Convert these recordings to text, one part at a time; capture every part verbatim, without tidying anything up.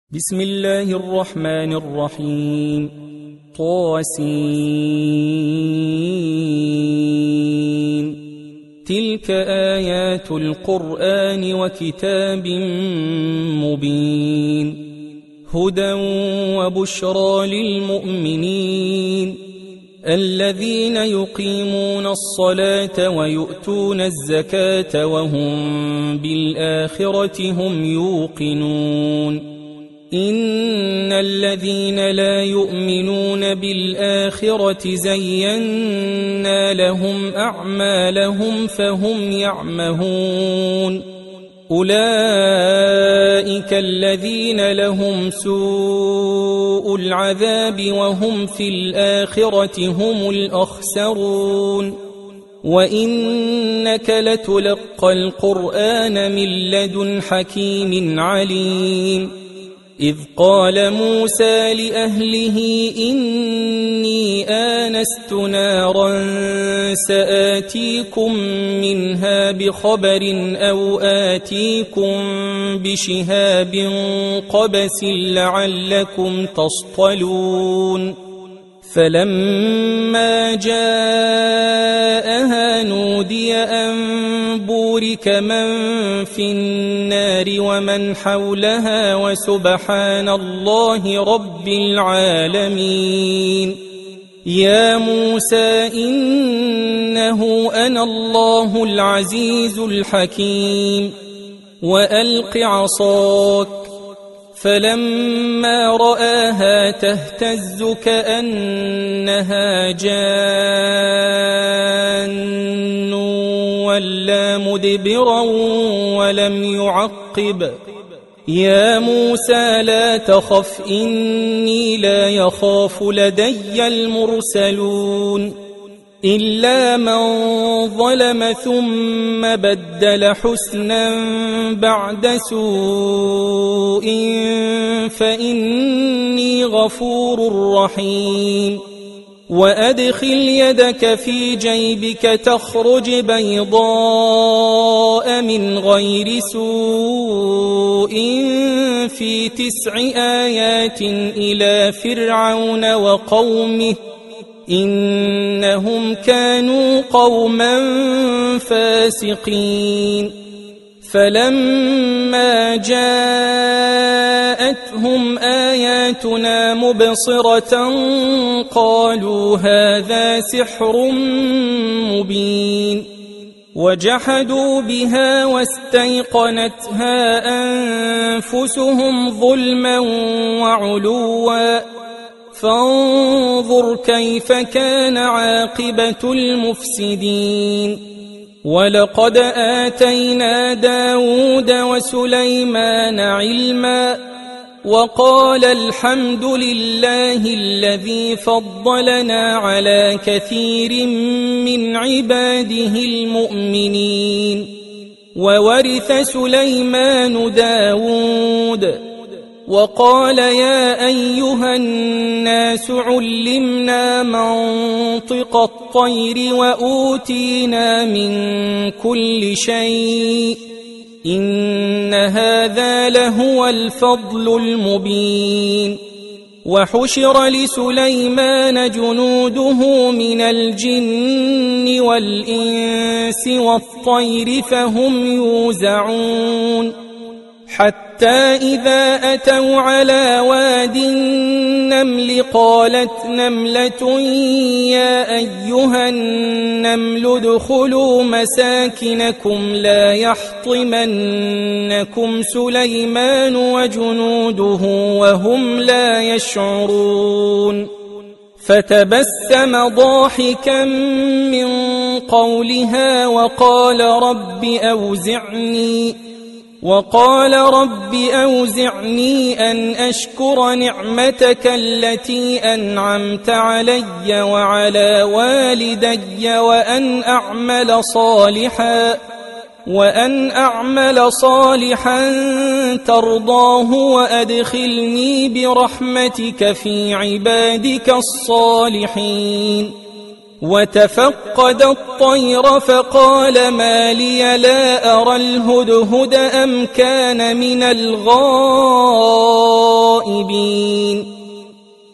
بسم الله الرحمن الرحيم. طاسين. تلك آيات القرآن وكتاب مبين، هدى وبشرى للمؤمنين الذين يقيمون الصلاة ويؤتون الزكاة وهم بالآخرة هم يوقنون. إن الذين لا يؤمنون بالآخرة زينا لهم أعمالهم فهم يعمهون. أولئك الذين لهم سوء العذاب وهم في الآخرة هم الأخسرون. وإنك لتلقى القرآن من لدن حكيم عليم. إذ قال موسى لأهله إني آنست نارا سآتيكم منها بخبر أو آتيكم بشهاب قبس لعلكم تصطلون. فلما جاءها نودي أن بورك من في النار ومن حولها وسبحان الله رب العالمين. يا موسى إنه أنا الله العزيز الحكيم. وألق عصاك. فلما رآها تهتز كأنها جان ولا مدبرا ولم يعقب. يا موسى لا تخف إني لا يخاف لدي المرسلون. إلا من ظلم ثم بدل حسنا بعد سوء فإني غفور رحيم. وأدخل يدك في جيبك تخرج بيضاء من غير سوء في تسع آيات إلى فرعون وقومه إنهم كانوا قوما فاسقين. فلما جاءتهم آياتنا مبصرة قالوا هذا سحر مبين. وجحدوا بها واستيقنتها أنفسهم ظلما وعلوا فانظر كيف كان عاقبة المفسدين. ولقد آتينا داود وسليمان علما وقال الحمد لله الذي فضلنا على كثير من عباده المؤمنين. وورث سليمان داود وقال يا أيها الناس علمنا منطق الطير وأوتينا من كل شيء إن هذا لهو الفضل المبين. وحشر لسليمان جنوده من الجن والإنس والطير فهم يوزعون. حتى إذا أتوا على واد النمل قالت نملة يا أيها النمل ادخلوا مساكنكم لا يحطمنكم سليمان وجنوده وهم لا يشعرون. فتبسم ضاحكا من قولها وقال رب أوزعني وقال رب أوزعني أن أشكر نعمتك التي أنعمت علي وعلى والدي وأن أعمل صالحا وأن أعمل صالحا ترضاه وأدخلني برحمتك في عبادك الصالحين. وتفقد الطير فقال ما لي لا أرى الهدهد أم كان من الغائبين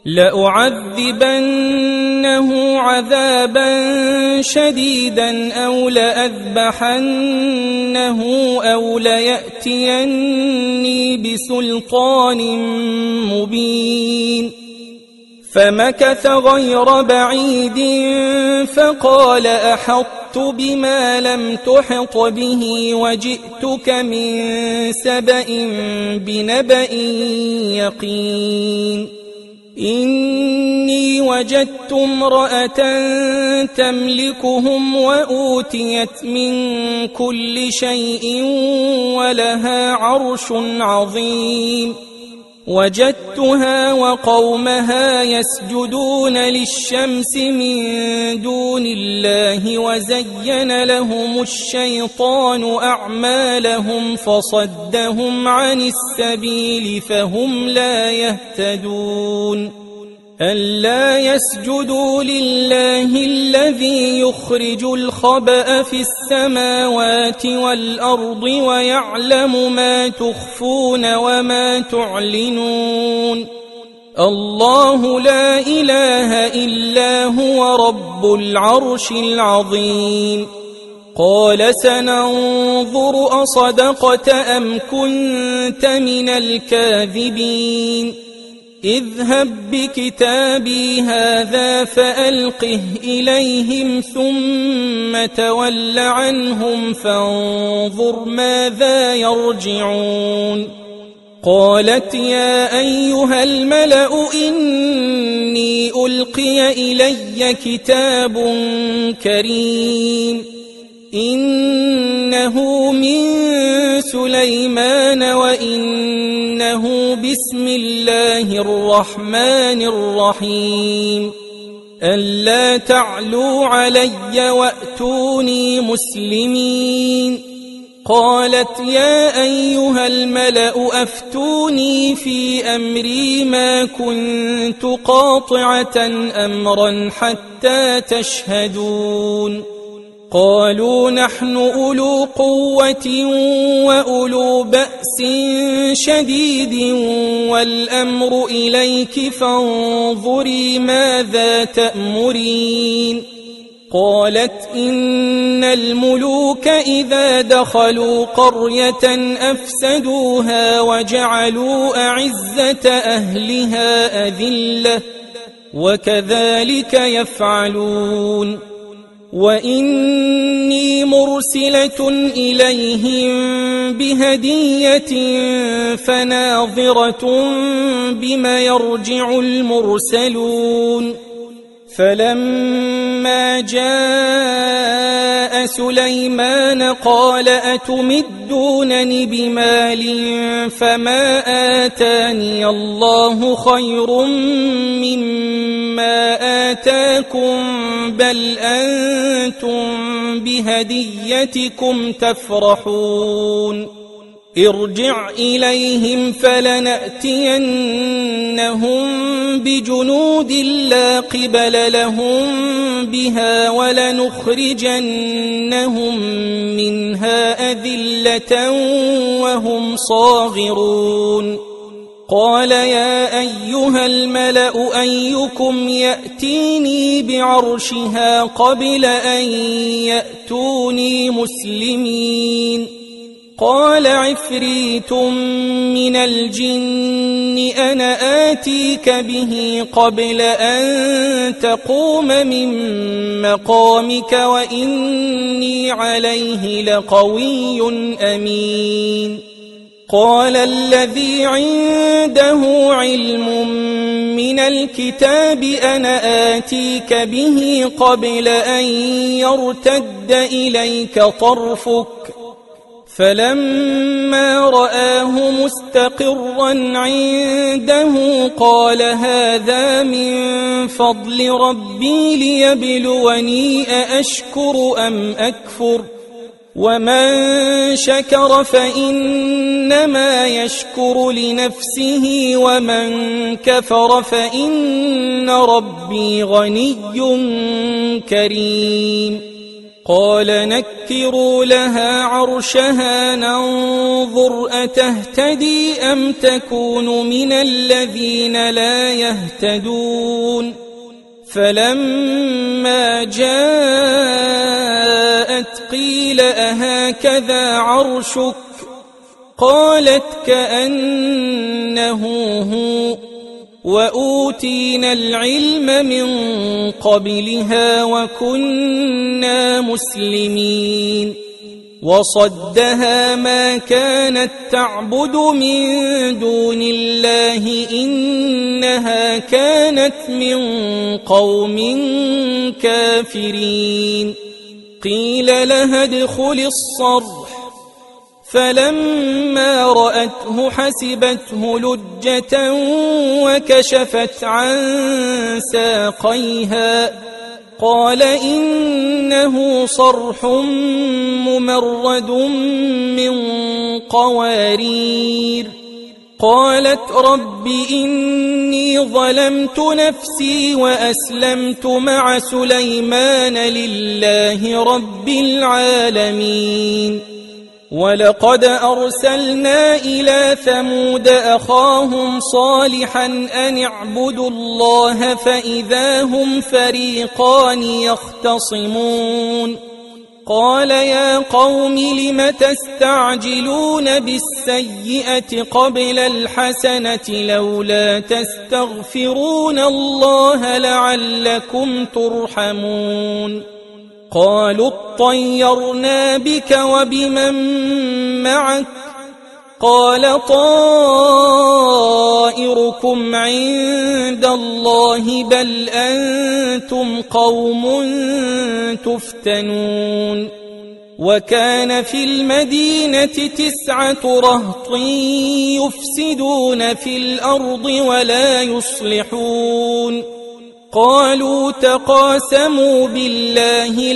لأعذبنه عذابا شديدا أو لأذبحنه أو ليأتيني بسلطان مبين. فمكث غير بعيد فقال أحطت بما لم تحط به وجئتك من سبأ بنبأ يقين. إني وجدت امرأة تملكهم وأوتيت من كل شيء ولها عرش عظيم. وجدتها وقومها يسجدون للشمس من دون الله وزين لهم الشيطان أعمالهم فصدهم عن السبيل فهم لا يهتدون. ألا يسجدوا لله الذي يخرج الخبأ في السماوات والأرض ويعلم ما تخفون وما تعلنون. الله لا إله إلا هو رب العرش العظيم. قال سننظر أصدقت أم كنت من الكاذبين. اذهب بكتابي هذا فألقه إليهم ثم تول عنهم فانظر ماذا يرجعون. قالت يا أيها الملأ إني ألقي إلي كتاب كريم إنه من سليمان وإنه بسم الله الرحمن الرحيم. ألا تعلوا علي وأتوني مسلمين. قالت يا أيها الملأ أفتوني في أمري ما كنت قاطعة أمرا حتى تشهدون. قالوا نحن أولو قوة وأولو بأس شديد والأمر إليك فانظري ماذا تأمرين. قالت إن الملوك إذا دخلوا قرية أفسدوها وجعلوا أعزة أهلها أذلة وكذلك يفعلون. وإني مرسلة إليهم بهدية فناظرة بما يرجع المرسلون. فلما جاء سليمان قال أتمدونني بمال فما آتاني الله خير مما آتاكم بل أنتم بهديتكم تفرحون. ارجع إليهم فلنأتينهم بجنود لا قبل لهم بها ولنخرجنهم منها أذلة وهم صاغرون. قال يا أيها الملأ أيكم يأتيني بعرشها قبل أن يأتوني مسلمين. قال عفريت من الجن أنا آتيك به قبل أن تقوم من مقامك وإني عليه لقوي أمين. قال الذي عنده علم من الكتاب أنا آتيك به قبل أن يرتد إليك طرفك فلما رآه مستقرا عنده قال هذا من فضل ربي ليبلوني أأشكر أم أكفر ومن شكر فإنما يشكر لنفسه ومن كفر فإن ربي غني كريم. قال نكروا لها عرشها ننظر أتهتدي أم تكون من الذين لا يهتدون فلما جاءت قيل أهكذا عرشك قالت كأنه هو وأوتينا العلم من قبلها وكنا مسلمين وصدها ما كانت تعبد من دون الله إنها كانت من قوم كافرين قيل لها ادخل الصرح فلما رأته حسبته لجة وكشفت عن ساقيها قال إنه صرح ممرد من قوارير قالت رب إني ظلمت نفسي وأسلمت مع سليمان لله رب العالمين ولقد أرسلنا إلى ثمود أخاهم صالحا أن اعبدوا الله فإذا هم فريقان يختصمون قال يا قوم لم تستعجلون بالسيئة قبل الحسنة لولا تستغفرون الله لعلكم ترحمون قالوا اطيرنا بك وبمن معك قال طائركم عند الله بل أنتم قوم تفتنون وكان في المدينة تسعة رهط يفسدون في الأرض ولا يصلحون قالوا تقاسموا بالله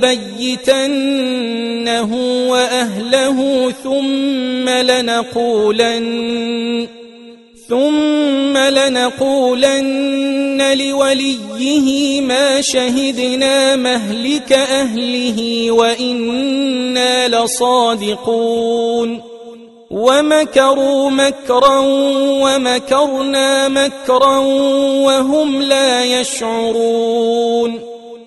لنبيتنه وأهله ثم لنقولن ثم لنقولن لوليه ما شهدنا مهلك أهله وإنا لصادقون ومكروا مكرا ومكرنا مكرا وهم لا يشعرون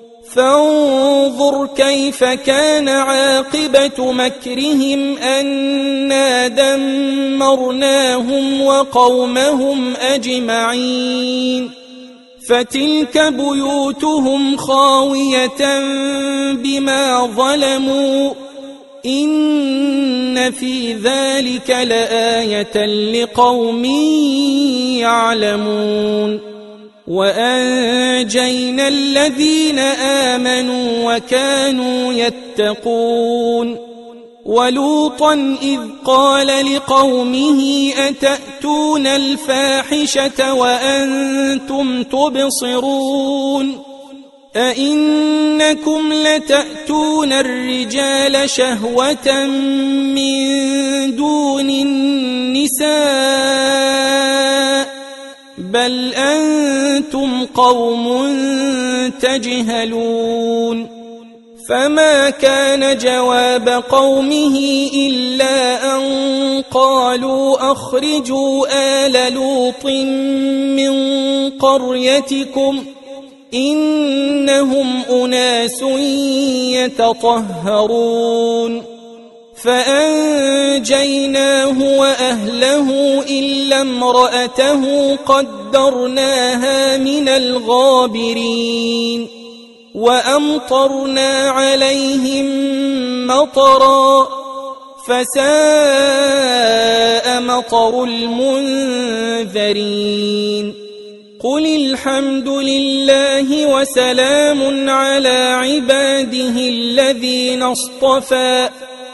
فانظر كيف كان عاقبة مكرهم أنا دمرناهم وقومهم أجمعين فتلك بيوتهم خاوية بما ظلموا إن في ذلك لآية لقوم يعلمون وأنجينا الذين آمنوا وكانوا يتقون ولوطا إذ قال لقومه أتأتون الفاحشة وأنتم تبصرون أئنكم لتأتون الرجال شهوة من دون النساء بل أنتم قوم تجهلون فما كان جواب قومه إلا أن قالوا أخرجوا آل لوط من قريتكم إنهم أناس يتطهرون فأنجيناه وأهله إلا امرأته قدرناها من الغابرين وأمطرنا عليهم مطرا فساء مطر المنذرين قل الحمد لله وسلام على عباده الذين اصطفى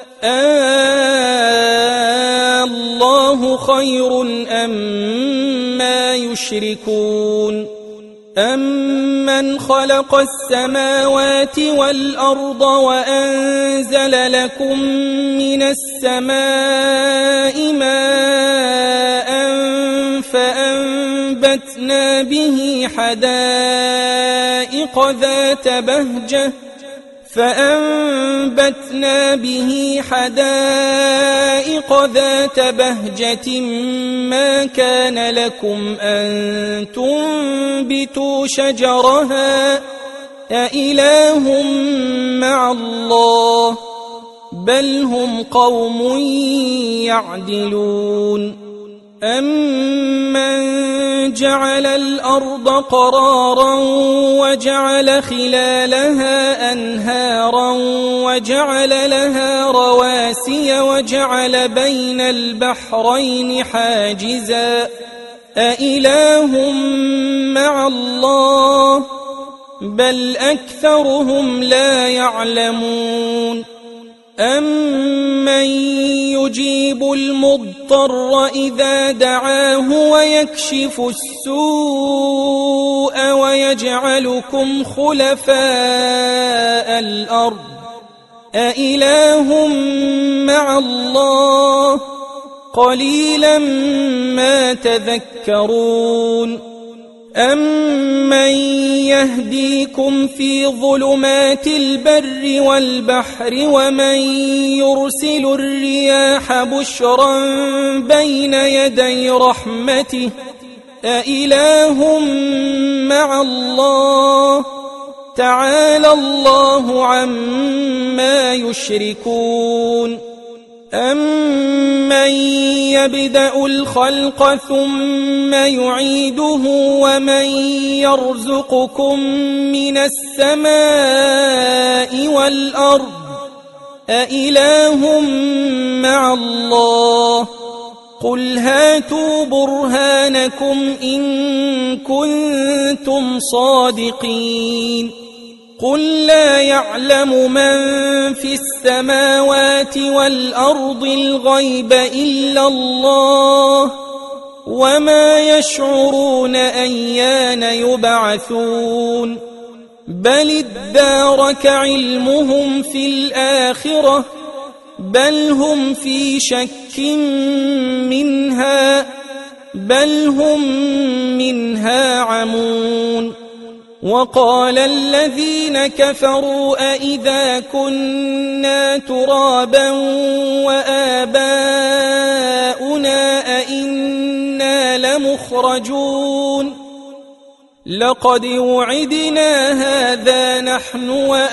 الله خير أما يشركون أمن خلق السماوات والأرض وأنزل لكم من السماء ماء فأنبتنا به حدائق ذات بهجة فأنبتنا به حدائق ذات بهجة ما كان لكم أن تنبتوا شجرها أإله مع الله بل هم قوم يعدلون أمن جعل الأرض قرارا وجعل خلالها أنهارا وجعل لها رواسي وجعل بين البحرين حاجزا أإله مع الله بل أكثرهم لا يعلمون أمن يجيب المضطر إذا دعاه ويكشف السوء ويجعلكم خلفاء الأرض أإله مع الله قليلا ما تذكرون أمن يهديكم في ظلمات البر والبحر ومن يرسل الرياح بشرا بين يدي رحمته أإله مع الله تعالى الله عما يشركون أمن يبدأ الخلق ثم يعيده ومن يرزقكم من السماء والأرض أإله مع الله قل هاتوا برهانكم إن كنتم صادقين قل لا يعلم من في السماوات والأرض الغيب إلا الله وما يشعرون أيان يبعثون بل ادارك علمهم في الآخرة بل هم في شك منها بل هم منها عمون وقال الذين كفروا أئذا كنا ترابا وآباؤنا أئنا لمخرجون لقد وعدنا هذا نحن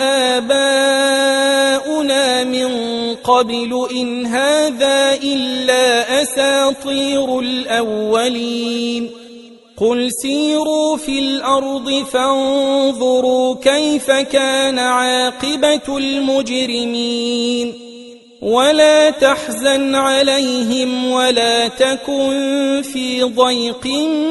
وآباؤنا من قبل إن هذا إلا أساطير الأولين قل سيروا في الأرض فانظروا كيف كان عاقبة المجرمين ولا تحزن عليهم ولا تكن في ضيق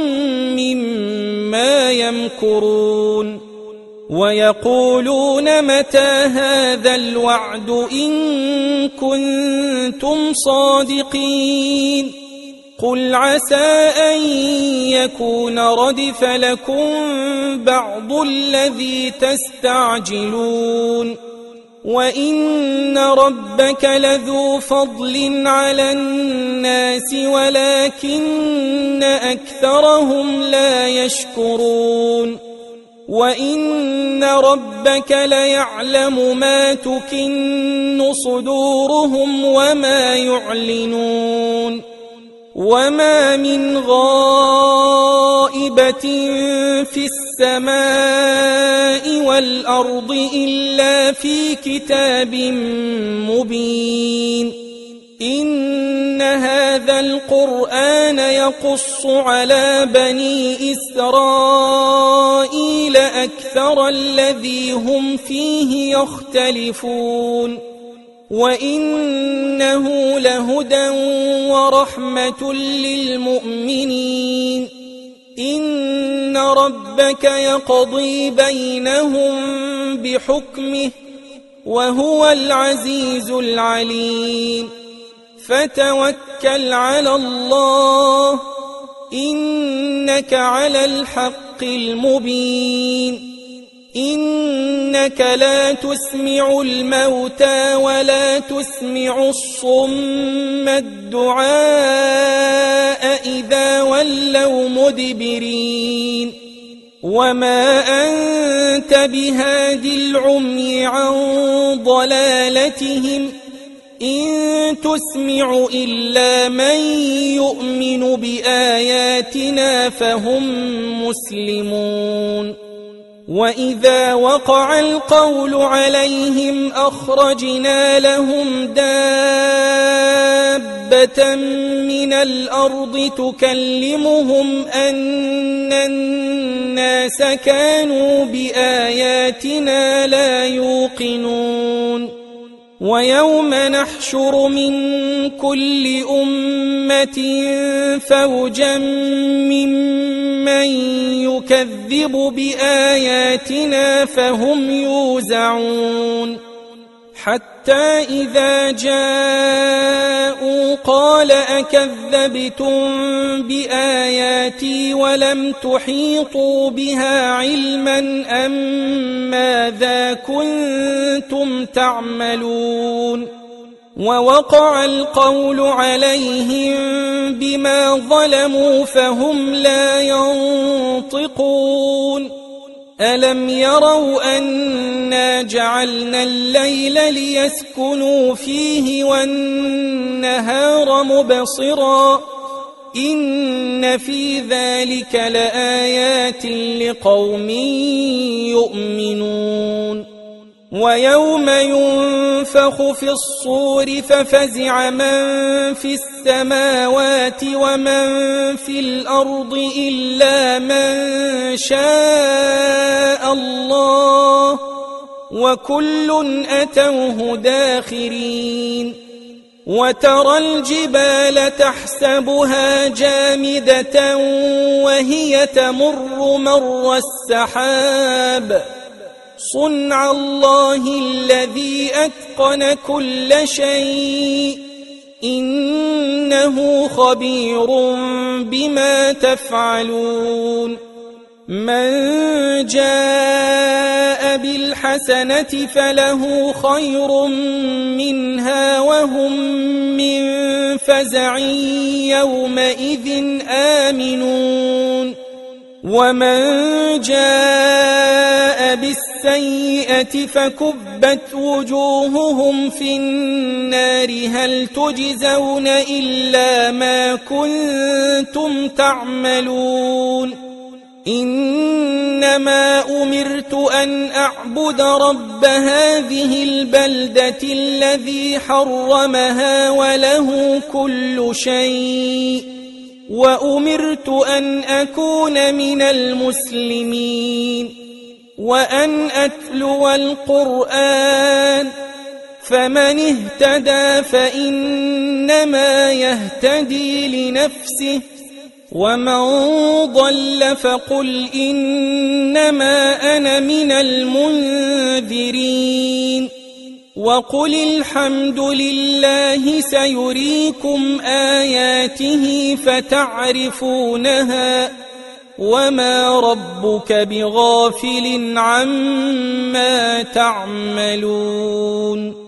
مما يمكرون ويقولون متى هذا الوعد إن كنتم صادقين قل عسى أن يكون ردف لكم بعض الذي تستعجلون وإن ربك لذو فضل على الناس ولكن أكثرهم لا يشكرون وإن ربك ليعلم ما تكن صدورهم وما يعلنون وما من غائبة في السماء والأرض إلا في كتاب مبين إن هذا القرآن يقص على بني إسرائيل أكثر الذي هم فيه يختلفون وإنه لهدى ورحمة للمؤمنين إن ربك يقضي بينهم بحكمه وهو العزيز العليم فتوكل على الله إنك على الحق المبين إنك لا تسمع الموتى ولا تسمع الصم الدعاء إذا ولوا مدبرين وما أنت بهاد العمي عن ضلالتهم إن تسمع إلا من يؤمن بآياتنا فهم مسلمون وإذا وقع القول عليهم أخرجنا لهم دابة من الأرض تكلمهم أن الناس كانوا بآياتنا لا يوقنون ويوم نحشر من كل أمة فوجا ممن يكذب بآياتنا فهم يوزعون حتى إذا جاءوا قال أكذبتم بآياتي ولم تحيطوا بها علما أم ماذا كنتم تعملون ووقع القول عليهم بما ظلموا فهم لا ينطقون ألم يروا أنا جعلنا الليل ليسكنوا فيه والنهار مبصرا إن في ذلك لآيات لقوم يؤمنون ويوم ينفخ في الصور ففزع من في السماوات ومن في الأرض إلا من شاء الله وكل أتوه داخرين وترى الجبال تحسبها جامدة وهي تمر مر السحاب صنع الله الذي أتقن كل شيء إنه خبير بما تفعلون من جاء بالحسنة فله خير منها وهم من فزع يومئذ آمنون ومن جاء بالسيئة فكبت وجوههم في النار هل تجزون إلا ما كنتم تعملون إنما أمرت أن أعبد رب هذه البلدة الذي حرمها وله كل شيء وأمرت أن أكون من المسلمين وأن أتلو القرآن فمن اهتدى فإنما يهتدي لنفسه ومن ضل فقل إنما أنا من المنذرين وقل الحمد لله سيريكم آياته فتعرفونها وما ربك بغافل عما تعملون